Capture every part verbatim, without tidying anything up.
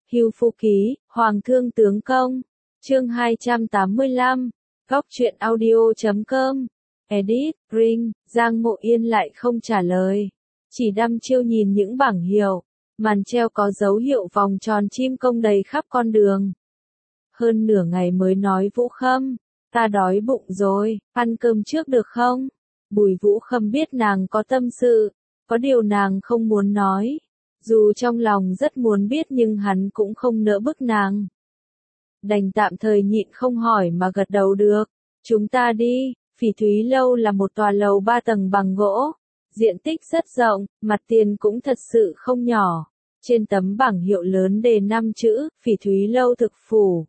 Hưu Phu Ký, Hoàng Thương Tướng Công. Chương hai trăm tám mươi lăm. Góc truyện audio chấm com. Edit, Ring, Giang Mộ Yên lại không trả lời. Chỉ đăm chiêu nhìn những bảng hiệu, màn treo có dấu hiệu vòng tròn chim công đầy khắp con đường. Hơn nửa ngày mới nói Vũ Khâm, ta đói bụng rồi, ăn cơm trước được không? Bùi Vũ Khâm biết nàng có tâm sự, có điều nàng không muốn nói. Dù trong lòng rất muốn biết nhưng hắn cũng không nỡ bức nàng. Đành tạm thời nhịn không hỏi mà gật đầu được. Chúng ta đi. Phỉ Thúy Lâu là một tòa lầu ba tầng bằng gỗ. Diện tích rất rộng, mặt tiền cũng thật sự không nhỏ. Trên tấm bảng hiệu lớn đề năm chữ, Phỉ Thúy Lâu thực phủ.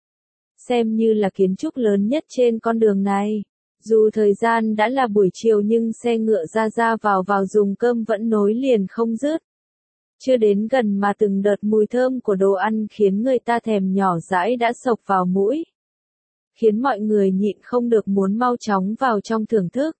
Xem như là kiến trúc lớn nhất trên con đường này. Dù thời gian đã là buổi chiều nhưng xe ngựa ra ra vào vào dùng cơm vẫn nối liền không dứt. Chưa đến gần mà từng đợt mùi thơm của đồ ăn khiến người ta thèm nhỏ dãi đã xộc vào mũi. Khiến mọi người nhịn không được muốn mau chóng vào trong thưởng thức.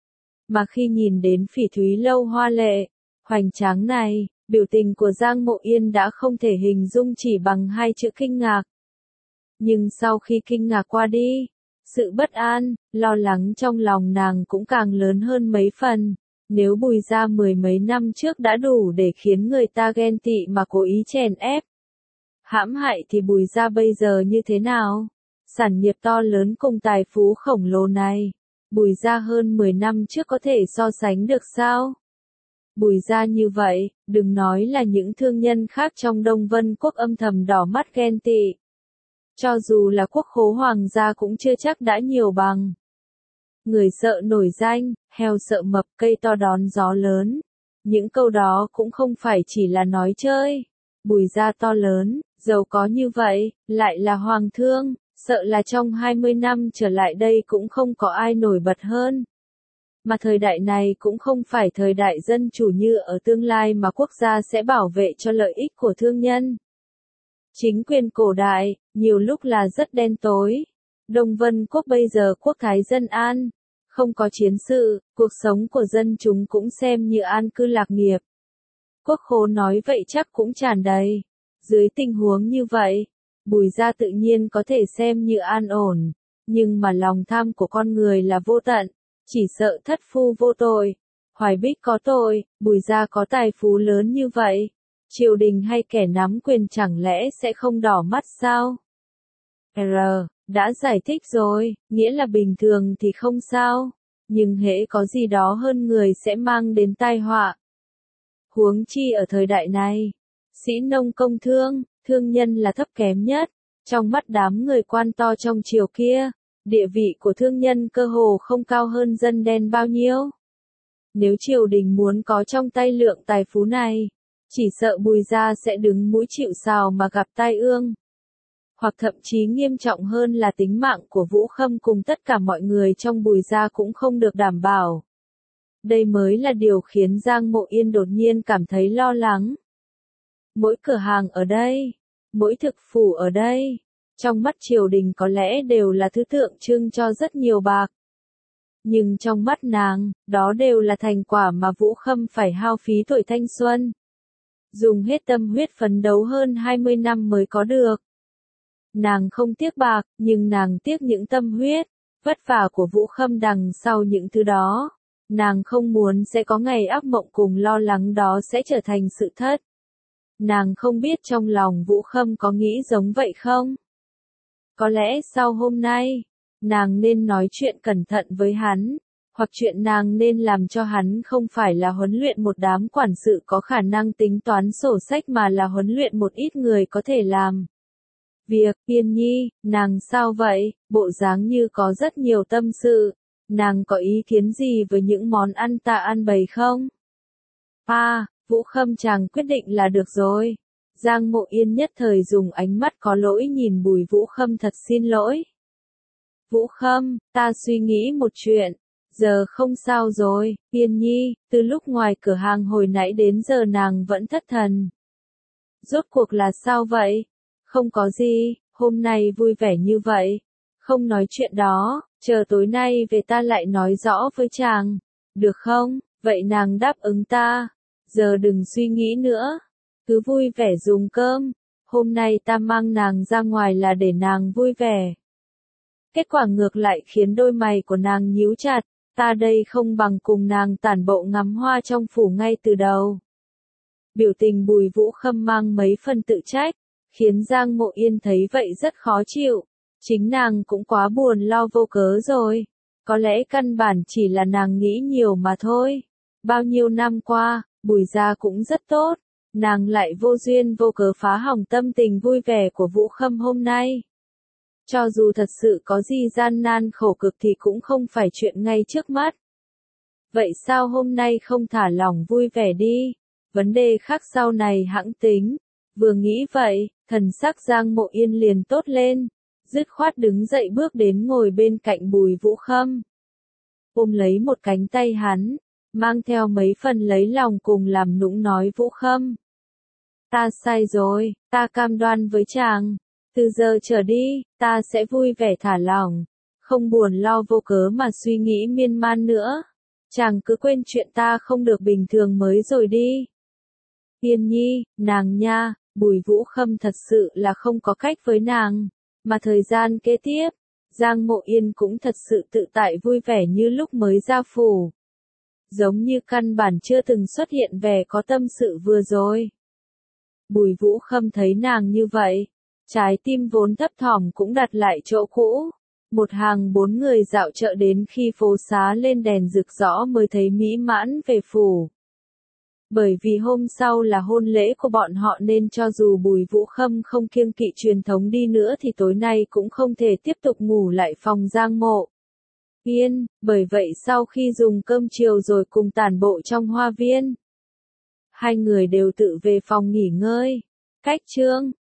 Mà khi nhìn đến Phỉ Thúy Lâu hoa lệ, hoành tráng này, biểu tình của Giang Mộ Yên đã không thể hình dung chỉ bằng hai chữ kinh ngạc. Nhưng sau khi kinh ngạc qua đi, sự bất an, lo lắng trong lòng nàng cũng càng lớn hơn mấy phần. Nếu Bùi gia mười mấy năm trước đã đủ để khiến người ta ghen tị mà cố ý chèn ép, hãm hại thì Bùi gia bây giờ như thế nào? Sản nghiệp to lớn cùng tài phú khổng lồ này, Bùi gia hơn mười năm trước có thể so sánh được sao? Bùi gia như vậy, đừng nói là những thương nhân khác trong Đông Vân Quốc âm thầm đỏ mắt ghen tị. Cho dù là quốc khố hoàng gia cũng chưa chắc đã nhiều bằng. Người sợ nổi danh, heo sợ mập, cây to đón gió lớn. Những câu đó cũng không phải chỉ là nói chơi. Bùi gia to lớn, giàu có như vậy, lại là hoàng thương, sợ là trong hai mươi năm trở lại đây cũng không có ai nổi bật hơn. Mà thời đại này cũng không phải thời đại dân chủ như ở tương lai mà quốc gia sẽ bảo vệ cho lợi ích của thương nhân. Chính quyền cổ đại, nhiều lúc là rất đen tối. Đông Vân Quốc bây giờ quốc thái dân an, không có chiến sự, cuộc sống của dân chúng cũng xem như an cư lạc nghiệp. Quốc khố nói vậy chắc cũng tràn đầy. Dưới tình huống như vậy, Bùi gia tự nhiên có thể xem như an ổn, nhưng mà lòng tham của con người là vô tận, chỉ sợ thất phu vô tội, Hoài Bích có tội, Bùi gia có tài phú lớn như vậy, triều đình hay kẻ nắm quyền chẳng lẽ sẽ không đỏ mắt sao? R, đã giải thích rồi, nghĩa là bình thường thì không sao, nhưng hễ có gì đó hơn người sẽ mang đến tai họa. Huống chi ở thời đại này, sĩ nông công thương, thương nhân là thấp kém nhất, trong mắt đám người quan to trong triều kia, địa vị của thương nhân cơ hồ không cao hơn dân đen bao nhiêu. Nếu triều đình muốn có trong tay lượng tài phú này, chỉ sợ Bùi gia sẽ đứng mũi chịu sào mà gặp tai ương. Hoặc thậm chí nghiêm trọng hơn là tính mạng của Vũ Khâm cùng tất cả mọi người trong Bùi gia cũng không được đảm bảo. Đây mới là điều khiến Giang Mộ Yên đột nhiên cảm thấy lo lắng. Mỗi cửa hàng ở đây, mỗi thực phủ ở đây, trong mắt triều đình có lẽ đều là thứ tượng trưng cho rất nhiều bạc. Nhưng trong mắt nàng, đó đều là thành quả mà Vũ Khâm phải hao phí tuổi thanh xuân. Dùng hết tâm huyết phấn đấu hơn hai mươi năm mới có được. Nàng không tiếc bạc, nhưng nàng tiếc những tâm huyết, vất vả của Vũ Khâm đằng sau những thứ đó. Nàng không muốn sẽ có ngày ác mộng cùng lo lắng đó sẽ trở thành sự thật. Nàng không biết trong lòng Vũ Khâm có nghĩ giống vậy không? Có lẽ sau hôm nay, nàng nên nói chuyện cẩn thận với hắn, hoặc chuyện nàng nên làm cho hắn không phải là huấn luyện một đám quản sự có khả năng tính toán sổ sách mà là huấn luyện một ít người có thể làm việc. Yên Nhi, nàng sao vậy, bộ dáng như có rất nhiều tâm sự, nàng có ý kiến gì với những món ăn ta ăn bày không? À, Vũ Khâm chàng quyết định là được rồi. Giang Mộ Yên nhất thời dùng ánh mắt có lỗi nhìn Bùi Vũ Khâm thật xin lỗi. Vũ Khâm, ta suy nghĩ một chuyện, giờ không sao rồi, Yên Nhi, từ lúc ngoài cửa hàng hồi nãy đến giờ nàng vẫn thất thần. Rốt cuộc là sao vậy? Không có gì, hôm nay vui vẻ như vậy, không nói chuyện đó, chờ tối nay về ta lại nói rõ với chàng, được không? Vậy nàng đáp ứng ta, giờ đừng suy nghĩ nữa, cứ vui vẻ dùng cơm, hôm nay ta mang nàng ra ngoài là để nàng vui vẻ. Kết quả ngược lại khiến đôi mày của nàng nhíu chặt, ta đây không bằng cùng nàng tản bộ ngắm hoa trong phủ ngay từ đầu. Biểu tình Bùi Vũ Khâm mang mấy phần tự trách, khiến Giang Mộ Yên thấy vậy rất khó chịu. Chính nàng cũng quá buồn lo vô cớ rồi. Có lẽ căn bản chỉ là nàng nghĩ nhiều mà thôi. Bao nhiêu năm qua, Bùi gia cũng rất tốt. Nàng lại vô duyên vô cớ phá hỏng tâm tình vui vẻ của Vũ Khâm hôm nay. Cho dù thật sự có gì gian nan khổ cực thì cũng không phải chuyện ngay trước mắt. Vậy sao hôm nay không thả lỏng vui vẻ đi? Vấn đề khác sau này hẵng tính. Vừa nghĩ vậy, thần sắc Giang Mộ Yên liền tốt lên. Dứt khoát đứng dậy bước đến ngồi bên cạnh Bùi Vũ Khâm. Ôm lấy một cánh tay hắn, mang theo mấy phần lấy lòng cùng làm nũng nói Vũ Khâm. Ta sai rồi, ta cam đoan với chàng. Từ giờ trở đi, ta sẽ vui vẻ thả lỏng, không buồn lo vô cớ mà suy nghĩ miên man nữa. Chàng cứ quên chuyện ta không được bình thường mới rồi đi. Yên nhi, nàng nha, Bùi Vũ Khâm thật sự là không có cách với nàng. Mà thời gian kế tiếp, Giang Mộ Yên cũng thật sự tự tại vui vẻ như lúc mới ra phủ. Giống như căn bản chưa từng xuất hiện vẻ có tâm sự vừa rồi. Bùi Vũ Khâm thấy nàng như vậy, trái tim vốn thấp thỏm cũng đặt lại chỗ cũ. Một hàng bốn người dạo chợ đến khi phố xá lên đèn rực rõ mới thấy mỹ mãn về phủ. Bởi vì hôm sau là hôn lễ của bọn họ nên cho dù Bùi Vũ Khâm không kiêng kỵ truyền thống đi nữa thì tối nay cũng không thể tiếp tục ngủ lại phòng Giang Mộ Yên, bởi vậy sau khi dùng cơm chiều rồi cùng tản bộ trong hoa viên, hai người đều tự về phòng nghỉ ngơi. Cách chương